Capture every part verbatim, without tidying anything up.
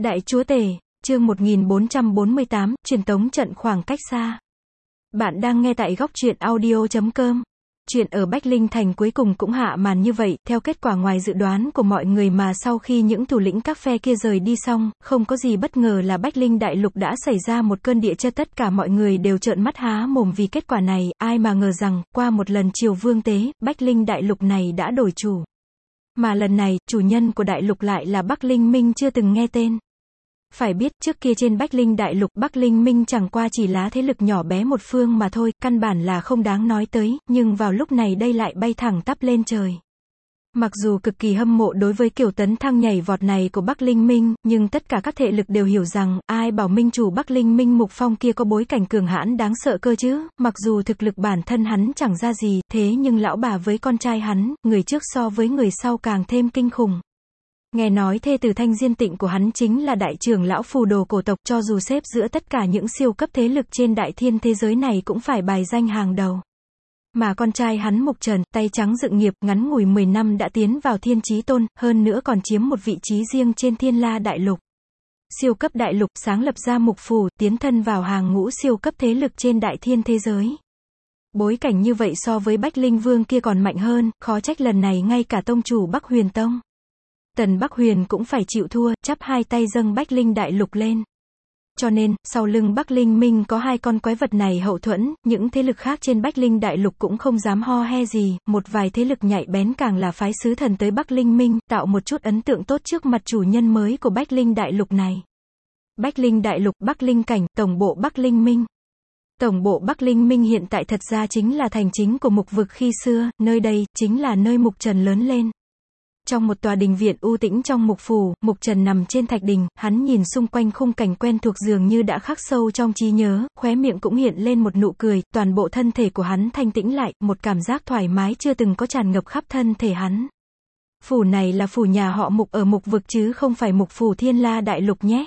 Đại chúa tể, chương một nghìn bốn trăm bốn mươi tám, truyền tống trận khoảng cách xa. Bạn đang nghe tại góc truyện audio chấm com. Chuyện ở Bách Linh Thành cuối cùng cũng hạ màn như vậy, theo kết quả ngoài dự đoán của mọi người mà sau khi những thủ lĩnh các phe kia rời đi xong, không có gì bất ngờ là Bách Linh Đại Lục đã xảy ra một cơn địa chất, tất cả mọi người đều trợn mắt há mồm vì kết quả này, ai mà ngờ rằng, qua một lần triều vương tế, Bách Linh Đại Lục này đã đổi chủ. Mà lần này, chủ nhân của đại lục lại là Bắc Linh Minh chưa từng nghe tên. Phải biết, trước kia trên Bách Linh Đại Lục, Bắc Linh Minh chẳng qua chỉ là thế lực nhỏ bé một phương mà thôi, căn bản là không đáng nói tới, nhưng vào lúc này đây lại bay thẳng tắp lên trời. Mặc dù cực kỳ hâm mộ đối với kiểu tấn thăng nhảy vọt này của Bắc Linh Minh, nhưng tất cả các thế lực đều hiểu rằng, ai bảo minh chủ Bắc Linh Minh Mục Phong kia có bối cảnh cường hãn đáng sợ cơ chứ, mặc dù thực lực bản thân hắn chẳng ra gì, thế nhưng lão bà với con trai hắn, người trước so với người sau càng thêm kinh khủng. Nghe nói thê tử Thanh Diên Tịnh của hắn chính là đại trưởng lão phù đồ cổ tộc, cho dù xếp giữa tất cả những siêu cấp thế lực trên đại thiên thế giới này cũng phải bài danh hàng đầu. Mà con trai hắn Mục Trần, tay trắng dựng nghiệp, ngắn ngủi mười năm đã tiến vào Thiên Chí Tôn, hơn nữa còn chiếm một vị trí riêng trên Thiên La Đại Lục. Siêu cấp đại lục, sáng lập ra Mục Phủ, tiến thân vào hàng ngũ siêu cấp thế lực trên đại thiên thế giới. Bối cảnh như vậy so với Bách Linh Vương kia còn mạnh hơn, khó trách lần này ngay cả tông chủ Bắc Huyền Tông, Tần Bắc Huyền cũng phải chịu thua, chắp hai tay dâng Bách Linh Đại Lục lên. Cho nên, sau lưng Bắc Linh Minh có hai con quái vật này hậu thuẫn, những thế lực khác trên Bách Linh Đại Lục cũng không dám ho he gì, một vài thế lực nhạy bén càng là phái sứ thần tới Bắc Linh Minh, tạo một chút ấn tượng tốt trước mặt chủ nhân mới của Bách Linh Đại Lục này. Bách Linh Đại Lục, Bắc Linh Cảnh, tổng bộ Bắc Linh Minh. Tổng bộ Bắc Linh Minh hiện tại thật ra chính là thành chính của Mục Vực khi xưa, nơi đây, chính là nơi Mục Trần lớn lên. Trong một tòa đình viện u tĩnh trong Mục Phủ, Mục Trần nằm trên thạch đình, hắn nhìn xung quanh khung cảnh quen thuộc dường như đã khắc sâu trong trí nhớ, khóe miệng cũng hiện lên một nụ cười, toàn bộ thân thể của hắn thanh tĩnh lại, một cảm giác thoải mái chưa từng có tràn ngập khắp thân thể hắn. Phủ này là phủ nhà họ Mục ở Mục Vực chứ không phải Mục Phủ Thiên La Đại Lục nhé.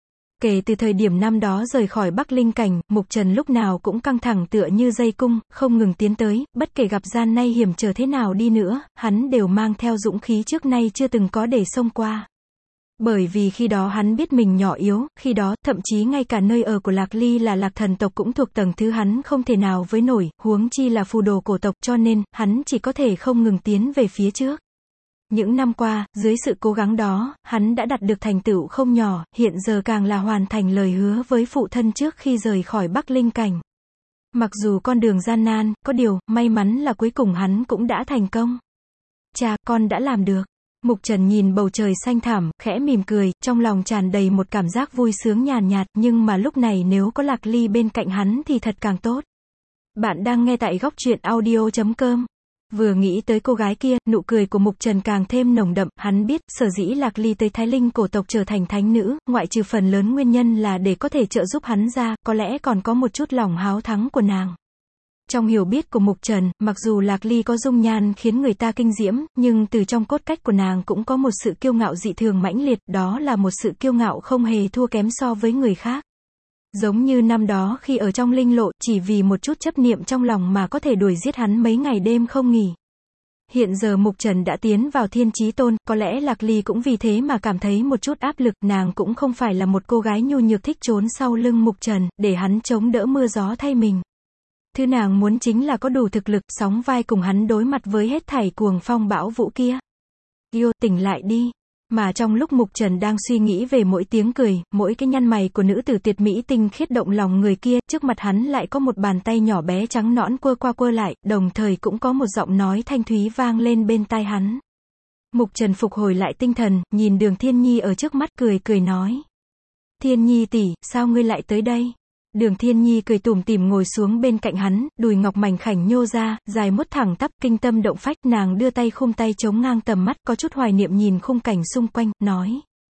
Kể từ thời điểm năm đó rời khỏi Bắc Linh Cảnh, Mục Trần lúc nào cũng căng thẳng tựa như dây cung, không ngừng tiến tới, bất kể gặp gian nay hiểm trở thế nào đi nữa, hắn đều mang theo dũng khí trước nay chưa từng có để xông qua. Bởi vì khi đó hắn biết mình nhỏ yếu, khi đó, thậm chí ngay cả nơi ở của Lạc Ly là Lạc Thần tộc cũng thuộc tầng thứ hắn không thể nào với nổi, huống chi là phù đồ cổ tộc, cho nên, hắn chỉ có thể không ngừng tiến về phía trước. Những năm qua, dưới sự cố gắng đó, hắn đã đạt được thành tựu không nhỏ, hiện giờ càng là hoàn thành lời hứa với phụ thân trước khi rời khỏi Bắc Linh Cảnh. Mặc dù con đường gian nan, có điều, may mắn là cuối cùng hắn cũng đã thành công. Cha, con đã làm được. Mục Trần nhìn bầu trời xanh thẳm, khẽ mỉm cười, trong lòng tràn đầy một cảm giác vui sướng nhàn nhạt, nhưng mà lúc này nếu có Lạc Ly bên cạnh hắn thì thật càng tốt. Bạn đang nghe tại góc truyện audio chấm com. Vừa nghĩ tới cô gái kia, nụ cười của Mục Trần càng thêm nồng đậm, hắn biết, sở dĩ Lạc Ly tới Thái Linh cổ tộc trở thành thánh nữ, ngoại trừ phần lớn nguyên nhân là để có thể trợ giúp hắn ra, có lẽ còn có một chút lòng háo thắng của nàng. Trong hiểu biết của Mục Trần, mặc dù Lạc Ly có dung nhan khiến người ta kinh diễm, nhưng từ trong cốt cách của nàng cũng có một sự kiêu ngạo dị thường mãnh liệt, đó là một sự kiêu ngạo không hề thua kém so với người khác. Giống như năm đó khi ở trong linh lộ, chỉ vì một chút chấp niệm trong lòng mà có thể đuổi giết hắn mấy ngày đêm không nghỉ. Hiện giờ Mục Trần đã tiến vào Thiên Chí Tôn, có lẽ Lạc Ly cũng vì thế mà cảm thấy một chút áp lực, nàng cũng không phải là một cô gái nhu nhược thích trốn sau lưng Mục Trần, để hắn chống đỡ mưa gió thay mình. Thứ nàng muốn chính là có đủ thực lực, sóng vai cùng hắn đối mặt với hết thảy cuồng phong bão vũ kia. Yêu, tỉnh lại đi. Mà trong lúc Mục Trần đang suy nghĩ về mỗi tiếng cười, mỗi cái nhăn mày của nữ tử tuyệt mỹ tinh khiết động lòng người kia, trước mặt hắn lại có một bàn tay nhỏ bé trắng nõn quơ qua quơ lại, đồng thời cũng có một giọng nói thanh thúy vang lên bên tai hắn. Mục Trần phục hồi lại tinh thần, nhìn Đường Thiên Nhi ở trước mắt, cười cười nói. Thiên Nhi tỷ, sao ngươi lại tới đây? Đường Thiên Nhi cười tủm tỉm ngồi xuống bên cạnh hắn, đùi ngọc mảnh khảnh nhô ra, dài mốt thẳng tắp, kinh tâm động phách, nàng đưa tay khum tay chống ngang tầm mắt, có chút hoài niệm nhìn khung cảnh xung quanh, nói.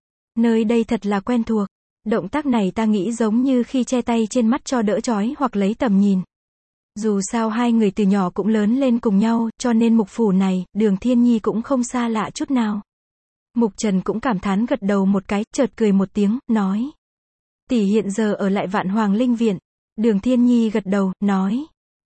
Nơi đây thật là quen thuộc. Động tác này ta nghĩ giống như khi che tay trên mắt cho đỡ chói hoặc lấy tầm nhìn. Dù sao hai người từ nhỏ cũng lớn lên cùng nhau, cho nên Mục Phủ này, Đường Thiên Nhi cũng không xa lạ chút nào. Mục Trần cũng cảm thán gật đầu một cái, chợt cười một tiếng, nói. Tỷ hiện giờ ở lại Vạn Hoàng Linh Viện. Đường Thiên Nhi gật đầu, nói.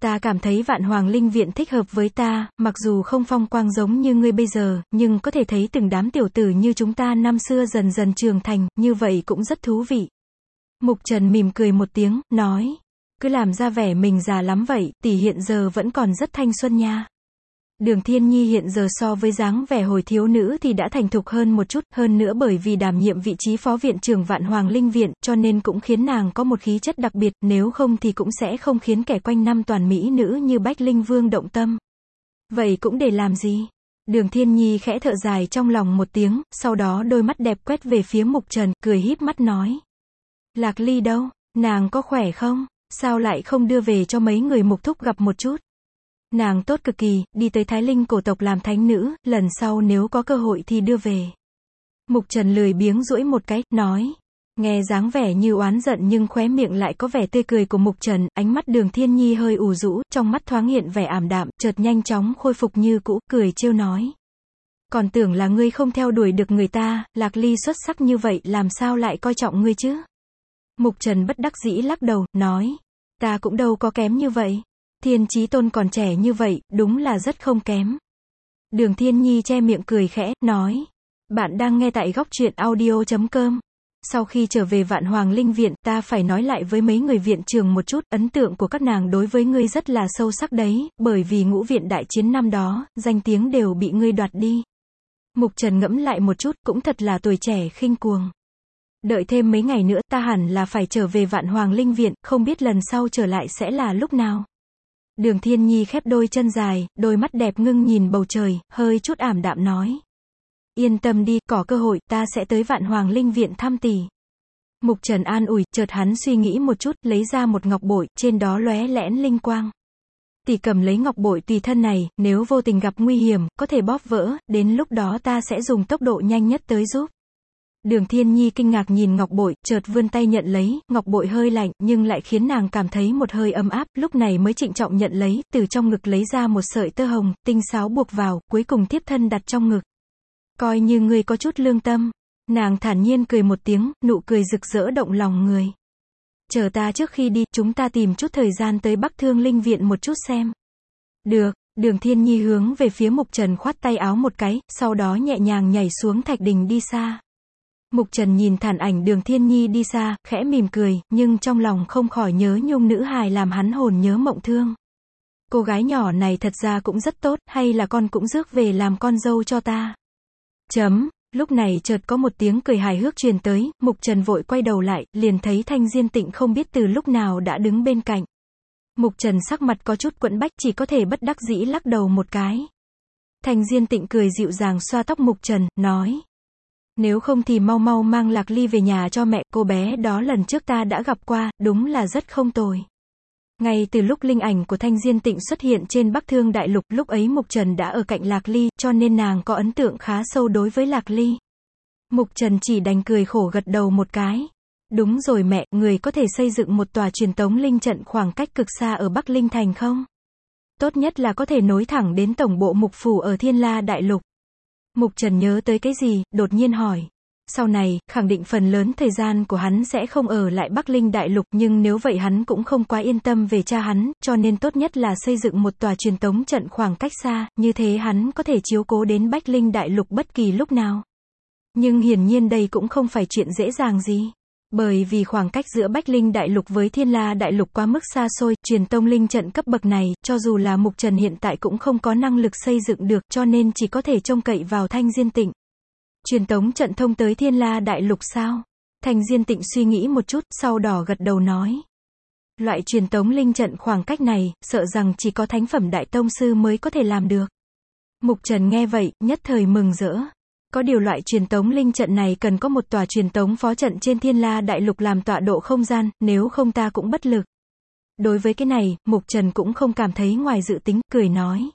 Ta cảm thấy Vạn Hoàng Linh Viện thích hợp với ta, mặc dù không phong quang giống như ngươi bây giờ, nhưng có thể thấy từng đám tiểu tử như chúng ta năm xưa dần dần trưởng thành, như vậy cũng rất thú vị. Mục Trần mỉm cười một tiếng, nói. Cứ làm ra vẻ mình già lắm vậy, tỷ hiện giờ vẫn còn rất thanh xuân nha. Đường Thiên Nhi hiện giờ so với dáng vẻ hồi thiếu nữ thì đã thành thục hơn một chút, hơn nữa bởi vì đảm nhiệm vị trí phó viện trưởng Vạn Hoàng Linh Viện, cho nên cũng khiến nàng có một khí chất đặc biệt, nếu không thì cũng sẽ không khiến kẻ quanh năm toàn mỹ nữ như Bách Linh Vương động tâm. Vậy cũng để làm gì? Đường Thiên Nhi khẽ thở dài trong lòng một tiếng, sau đó đôi mắt đẹp quét về phía Mục Trần, cười híp mắt nói. Lạc Ly đâu? Nàng có khỏe không? Sao lại không đưa về cho mấy người Mục thúc gặp một chút? Nàng tốt cực kỳ, đi tới Thái Linh cổ tộc làm thánh nữ, lần sau nếu có cơ hội thì đưa về. Mục Trần lười biếng duỗi một cái, nói. Nghe dáng vẻ như oán giận nhưng khóe miệng lại có vẻ tươi cười của Mục Trần, ánh mắt Đường Thiên Nhi hơi ủ rũ, trong mắt thoáng hiện vẻ ảm đạm, chợt nhanh chóng khôi phục như cũ, cười trêu nói. Còn tưởng là ngươi không theo đuổi được người ta, Lạc Ly xuất sắc như vậy làm sao lại coi trọng ngươi chứ? Mục Trần bất đắc dĩ lắc đầu, nói. Ta cũng đâu có kém như vậy. Thiên Chí Tôn còn trẻ như vậy, đúng là rất không kém. Đường Thiên Nhi che miệng cười khẽ, nói. Bạn đang nghe tại góc truyện audio chấm com. Sau khi trở về Vạn Hoàng Linh Viện, ta phải nói lại với mấy người viện trường một chút, ấn tượng của các nàng đối với ngươi rất là sâu sắc đấy, bởi vì ngũ viện đại chiến năm đó, danh tiếng đều bị ngươi đoạt đi. Mục Trần ngẫm lại một chút, cũng thật là tuổi trẻ khinh cuồng. Đợi thêm mấy ngày nữa, ta hẳn là phải trở về Vạn Hoàng Linh Viện, không biết lần sau trở lại sẽ là lúc nào. Đường Thiên Nhi khép đôi chân dài, đôi mắt đẹp ngưng nhìn bầu trời, hơi chút ảm đạm nói. Yên tâm đi, có cơ hội, ta sẽ tới Vạn Hoàng Linh Viện thăm tỷ. Mục Trần an ủi, chợt hắn suy nghĩ một chút, lấy ra một ngọc bội, trên đó lóe lẽn linh quang. Tỷ cầm lấy ngọc bội tùy thân này, nếu vô tình gặp nguy hiểm, có thể bóp vỡ, đến lúc đó ta sẽ dùng tốc độ nhanh nhất tới giúp. Đường Thiên Nhi kinh ngạc nhìn ngọc bội, chợt vươn tay nhận lấy, ngọc bội hơi lạnh, nhưng lại khiến nàng cảm thấy một hơi ấm áp, lúc này mới trịnh trọng nhận lấy, từ trong ngực lấy ra một sợi tơ hồng, tinh xáo buộc vào, cuối cùng tiếp thân đặt trong ngực. Coi như ngươi có chút lương tâm. Nàng thản nhiên cười một tiếng, nụ cười rực rỡ động lòng người. Chờ ta trước khi đi, chúng ta tìm chút thời gian tới Bắc Thương Linh Viện một chút xem. Được. Đường Thiên Nhi hướng về phía Mục Trần khoát tay áo một cái, sau đó nhẹ nhàng nhảy xuống thạch đình đi xa. Mục Trần nhìn thản ảnh Đường Thiên Nhi đi xa, khẽ mỉm cười, nhưng trong lòng không khỏi nhớ nhung nữ hài làm hắn hồn nhớ mộng thương. Cô gái nhỏ này thật ra cũng rất tốt, hay là con cũng rước về làm con dâu cho ta. Chấm, lúc này chợt có một tiếng cười hài hước truyền tới, Mục Trần vội quay đầu lại, liền thấy Thanh Diên Tịnh không biết từ lúc nào đã đứng bên cạnh. Mục Trần sắc mặt có chút quẫn bách, chỉ có thể bất đắc dĩ lắc đầu một cái. Thanh Diên Tịnh cười dịu dàng xoa tóc Mục Trần, nói. Nếu không thì mau mau mang Lạc Ly về nhà cho mẹ, cô bé đó lần trước ta đã gặp qua, đúng là rất không tồi. Ngay từ lúc linh ảnh của Thanh Diên Tịnh xuất hiện trên Bắc Thương Đại Lục, lúc ấy Mục Trần đã ở cạnh Lạc Ly, cho nên nàng có ấn tượng khá sâu đối với Lạc Ly. Mục Trần chỉ đành cười khổ gật đầu một cái. Đúng rồi mẹ, người có thể xây dựng một tòa truyền tống linh trận khoảng cách cực xa ở Bắc Linh Thành không? Tốt nhất là có thể nối thẳng đến tổng bộ Mục Phủ ở Thiên La Đại Lục. Mục Trần nhớ tới cái gì, đột nhiên hỏi. Sau này, khẳng định phần lớn thời gian của hắn sẽ không ở lại Bắc Linh Đại Lục, nhưng nếu vậy hắn cũng không quá yên tâm về cha hắn, cho nên tốt nhất là xây dựng một tòa truyền tống trận khoảng cách xa, như thế hắn có thể chiếu cố đến Bắc Linh Đại Lục bất kỳ lúc nào. Nhưng hiển nhiên đây cũng không phải chuyện dễ dàng gì. Bởi vì khoảng cách giữa Bách Linh Đại Lục với Thiên La Đại Lục quá mức xa xôi, truyền tông linh trận cấp bậc này, cho dù là Mục Trần hiện tại cũng không có năng lực xây dựng được, cho nên chỉ có thể trông cậy vào Thanh Diên Tịnh. Truyền tống trận thông tới Thiên La Đại Lục sao? Thanh Diên Tịnh suy nghĩ một chút, sau đỏ gật đầu nói. Loại truyền tống linh trận khoảng cách này, sợ rằng chỉ có thánh phẩm đại tông sư mới có thể làm được. Mục Trần nghe vậy, nhất thời mừng rỡ. Có điều loại truyền tống linh trận này cần có một tòa truyền tống phó trận trên Thiên La Đại Lục làm tọa độ không gian, nếu không ta cũng bất lực. Đối với cái này, Mục Trần cũng không cảm thấy ngoài dự tính, cười nói.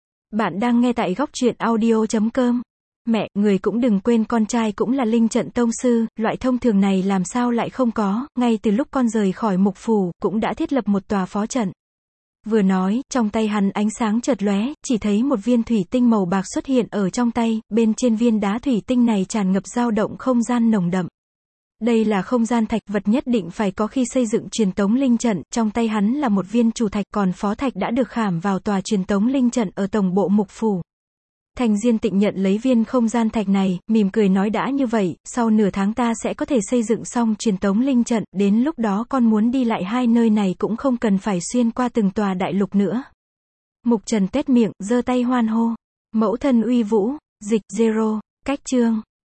Bạn đang nghe tại góc truyện audio chấm com. Mẹ, người cũng đừng quên con trai cũng là linh trận tông sư, loại thông thường này làm sao lại không có, ngay từ lúc con rời khỏi Mục Phủ, cũng đã thiết lập một tòa phó trận. Vừa nói, trong tay hắn ánh sáng chợt lóe, chỉ thấy một viên thủy tinh màu bạc xuất hiện ở trong tay, bên trên viên đá thủy tinh này tràn ngập dao động không gian nồng đậm. Đây là không gian thạch, vật nhất định phải có khi xây dựng truyền tống linh trận, trong tay hắn là một viên chủ thạch, còn phó thạch đã được khảm vào tòa truyền tống linh trận ở tổng bộ mục phủ. Thành Diên Tịnh nhận lấy viên không gian thạch này, mỉm cười nói đã như vậy, sau nửa tháng ta sẽ có thể xây dựng xong truyền tống linh trận, đến lúc đó con muốn đi lại hai nơi này cũng không cần phải xuyên qua từng tòa đại lục nữa. Mục Trần tét miệng, giơ tay hoan hô. Mẫu thân uy vũ, dịch, zero, cách chương.